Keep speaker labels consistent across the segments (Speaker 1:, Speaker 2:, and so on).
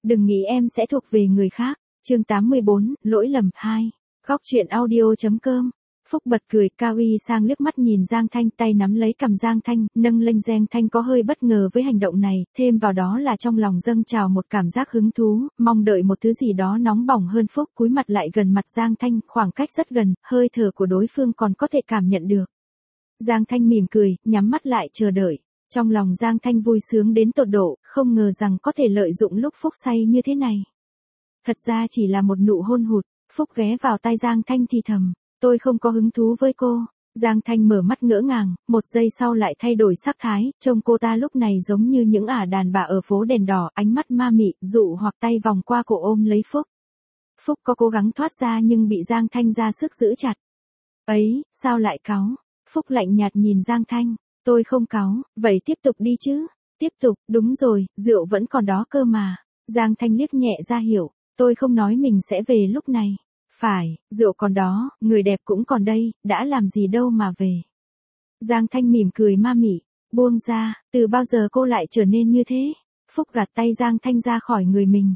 Speaker 1: Đừng nghĩ em sẽ thuộc về người khác. Chương 84, lỗi lầm 2. Góc truyện audio.com. Phúc bật cười, Cao Y Sang liếc mắt nhìn Giang Thanh, tay nắm lấy cằm Giang Thanh, nâng lên. Giang Thanh có hơi bất ngờ với hành động này, thêm vào đó là trong lòng dâng trào một cảm giác hứng thú, mong đợi một thứ gì đó nóng bỏng hơn. Phúc cúi mặt lại gần mặt Giang Thanh, khoảng cách rất gần, hơi thở của đối phương còn có thể cảm nhận được. Giang Thanh mỉm cười, nhắm mắt lại chờ đợi. Trong lòng Giang Thanh vui sướng đến tột độ, không ngờ rằng có thể lợi dụng lúc Phúc say như thế này. Thật ra chỉ là một nụ hôn hụt. Phúc ghé vào tai Giang Thanh thì thầm, tôi không có hứng thú với cô. Giang Thanh mở mắt ngỡ ngàng, một giây sau lại thay đổi sắc thái, trông cô ta lúc này giống như những ả đàn bà ở phố đèn đỏ, ánh mắt ma mị, dụ hoặc tay vòng qua cổ ôm lấy Phúc. Phúc có cố gắng thoát ra nhưng bị Giang Thanh ra sức giữ chặt. Ấy, sao lại cáu? Phúc lạnh nhạt nhìn Giang Thanh, tôi không cáu, vậy tiếp tục đi chứ. Tiếp tục, đúng rồi, rượu vẫn còn đó cơ mà. Giang Thanh liếc nhẹ ra hiểu, tôi không nói mình sẽ về lúc này. Phải, rượu còn đó, người đẹp cũng còn đây, đã làm gì đâu mà về. Giang Thanh mỉm cười ma mị, buông ra, từ bao giờ cô lại trở nên như thế? Phúc gạt tay Giang Thanh ra khỏi người mình,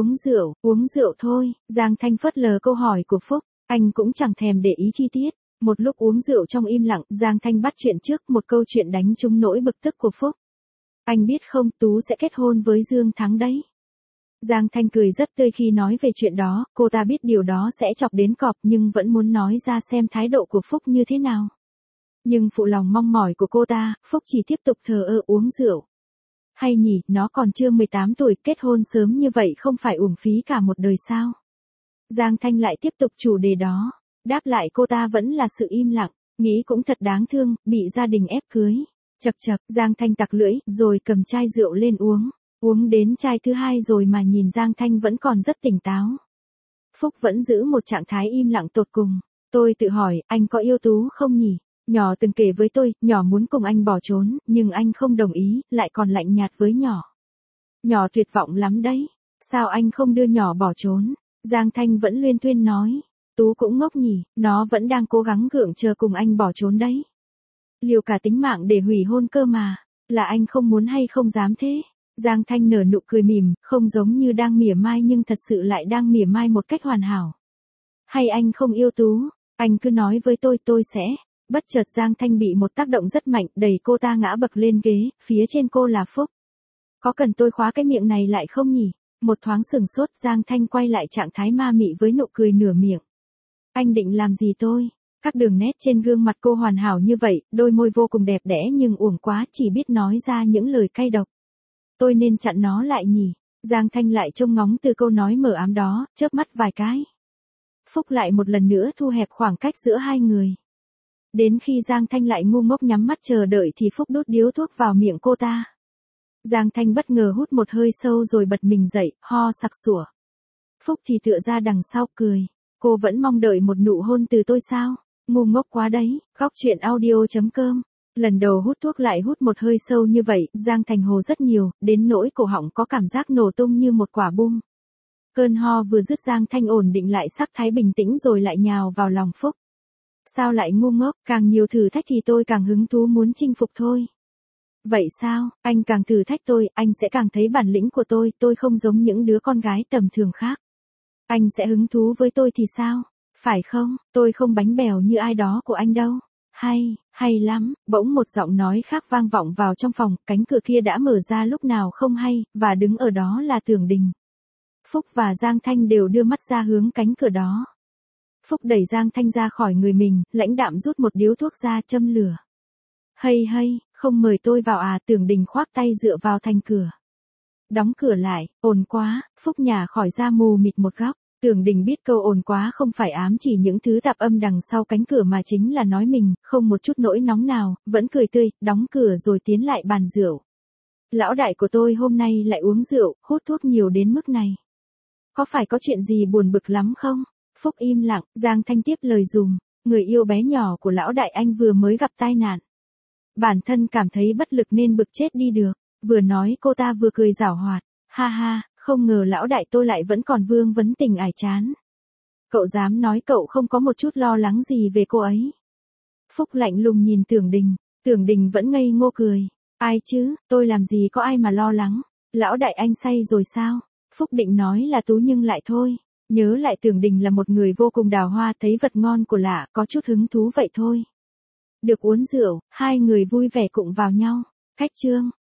Speaker 1: uống rượu thôi. Giang Thanh phớt lờ câu hỏi của Phúc, anh cũng chẳng thèm để ý chi tiết. Một lúc uống rượu trong im lặng, Giang Thanh bắt chuyện trước một câu chuyện đánh trúng nỗi bực tức của Phúc. Anh biết không, Tú sẽ kết hôn với Dương Thắng đấy. Giang Thanh cười rất tươi khi nói về chuyện đó, cô ta biết điều đó sẽ chọc đến cọp nhưng vẫn muốn nói ra xem thái độ của Phúc như thế nào. Nhưng phụ lòng mong mỏi của cô ta, Phúc chỉ tiếp tục thờ ơ uống rượu. Hay nhỉ, nó còn chưa 18 tuổi, kết hôn sớm như vậy không phải uổng phí cả một đời sao? Giang Thanh lại tiếp tục chủ đề đó. Đáp lại cô ta vẫn là sự im lặng, nghĩ cũng thật đáng thương, bị gia đình ép cưới. Chậc chậc, Giang Thanh tặc lưỡi, rồi cầm chai rượu lên uống. Uống đến chai thứ hai rồi mà nhìn Giang Thanh vẫn còn rất tỉnh táo. Phúc vẫn giữ một trạng thái im lặng tột cùng. Tôi tự hỏi, anh có yêu Tú không nhỉ? Nhỏ từng kể với tôi, nhỏ muốn cùng anh bỏ trốn, nhưng anh không đồng ý, lại còn lạnh nhạt với nhỏ. Nhỏ tuyệt vọng lắm đấy. Sao anh không đưa nhỏ bỏ trốn? Giang Thanh vẫn luyên thuyên nói. Tú cũng ngốc nhỉ, nó vẫn đang cố gắng gượng chờ cùng anh bỏ trốn đấy. Liều cả tính mạng để hủy hôn cơ mà, là anh không muốn hay không dám thế? Giang Thanh nở nụ cười mỉm, không giống như đang mỉa mai nhưng thật sự lại đang mỉa mai một cách hoàn hảo. Hay anh không yêu Tú, anh cứ nói với tôi sẽ. Bất chợt Giang Thanh bị một tác động rất mạnh, đẩy cô ta ngã bật lên ghế, phía trên cô là Phúc. Có cần tôi khóa cái miệng này lại không nhỉ? Một thoáng sừng sốt, Giang Thanh quay lại trạng thái ma mị với nụ cười nửa miệng. Anh định làm gì tôi? Các đường nét trên gương mặt cô hoàn hảo như vậy, đôi môi vô cùng đẹp đẽ nhưng uổng quá, chỉ biết nói ra những lời cay độc. Tôi nên chặn nó lại nhỉ? Giang Thanh lại trông ngóng từ câu nói mờ ám đó, chớp mắt vài cái. Phúc lại một lần nữa thu hẹp khoảng cách giữa hai người. Đến khi Giang Thanh lại ngu ngốc nhắm mắt chờ đợi thì Phúc đút điếu thuốc vào miệng cô ta. Giang Thanh bất ngờ hút một hơi sâu rồi bật mình dậy, ho sặc sủa. Phúc thì tựa ra đằng sau cười. Cô vẫn mong đợi một nụ hôn từ tôi sao? Ngu ngốc quá đấy. Góc truyện audio.com. Lần đầu hút thuốc lại hút một hơi sâu như vậy, Giang Thành hồ rất nhiều, đến nỗi cổ họng có cảm giác nổ tung như một quả bom. Cơn ho vừa dứt, Giang Thanh ổn định lại sắc thái bình tĩnh rồi lại nhào vào lòng Phúc. Sao lại ngu ngốc, càng nhiều thử thách thì tôi càng hứng thú muốn chinh phục thôi. Vậy sao, anh càng thử thách tôi, anh sẽ càng thấy bản lĩnh của tôi không giống những đứa con gái tầm thường khác. Anh sẽ hứng thú với tôi thì sao? Phải không, tôi không bánh bèo như ai đó của anh đâu. Hay lắm, bỗng một giọng nói khác vang vọng vào trong phòng, cánh cửa kia đã mở ra lúc nào không hay, và đứng ở đó là Tưởng Đình. Phúc và Giang Thanh đều đưa mắt ra hướng cánh cửa đó. Phúc đẩy Giang Thanh ra khỏi người mình, lãnh đạm rút một điếu thuốc ra châm lửa. Hay, không mời tôi vào à? Tưởng Đình khoác tay dựa vào thành cửa. Đóng cửa lại, ồn quá. Phúc nhả khỏi ra mù mịt một góc. Tưởng Đình biết câu ồn quá không phải ám chỉ những thứ tạp âm đằng sau cánh cửa mà chính là nói mình, không một chút nỗi nóng nào, vẫn cười tươi, đóng cửa rồi tiến lại bàn rượu. Lão đại của tôi hôm nay lại uống rượu, hút thuốc nhiều đến mức này. Có phải có chuyện gì buồn bực lắm không? Phúc im lặng, Giang Thanh tiếp lời dùm, người yêu bé nhỏ của lão đại anh vừa mới gặp tai nạn. Bản thân cảm thấy bất lực nên bực chết đi được. Vừa nói cô ta vừa cười giảo hoạt. Ha, không ngờ lão đại tôi lại vẫn còn vương vấn tình ải chán. Cậu dám nói cậu không có một chút lo lắng gì về cô ấy? Phúc lạnh lùng nhìn Tưởng Đình vẫn ngây ngô cười. Ai chứ, tôi làm gì có ai mà lo lắng. Lão đại anh say rồi sao? Phúc định nói là Tú nhưng lại thôi. Nhớ lại Tưởng Đình là một người vô cùng đào hoa, thấy vật ngon của lạ, có chút hứng thú vậy thôi. Được uống rượu, hai người vui vẻ cụng vào nhau. Khách Trương,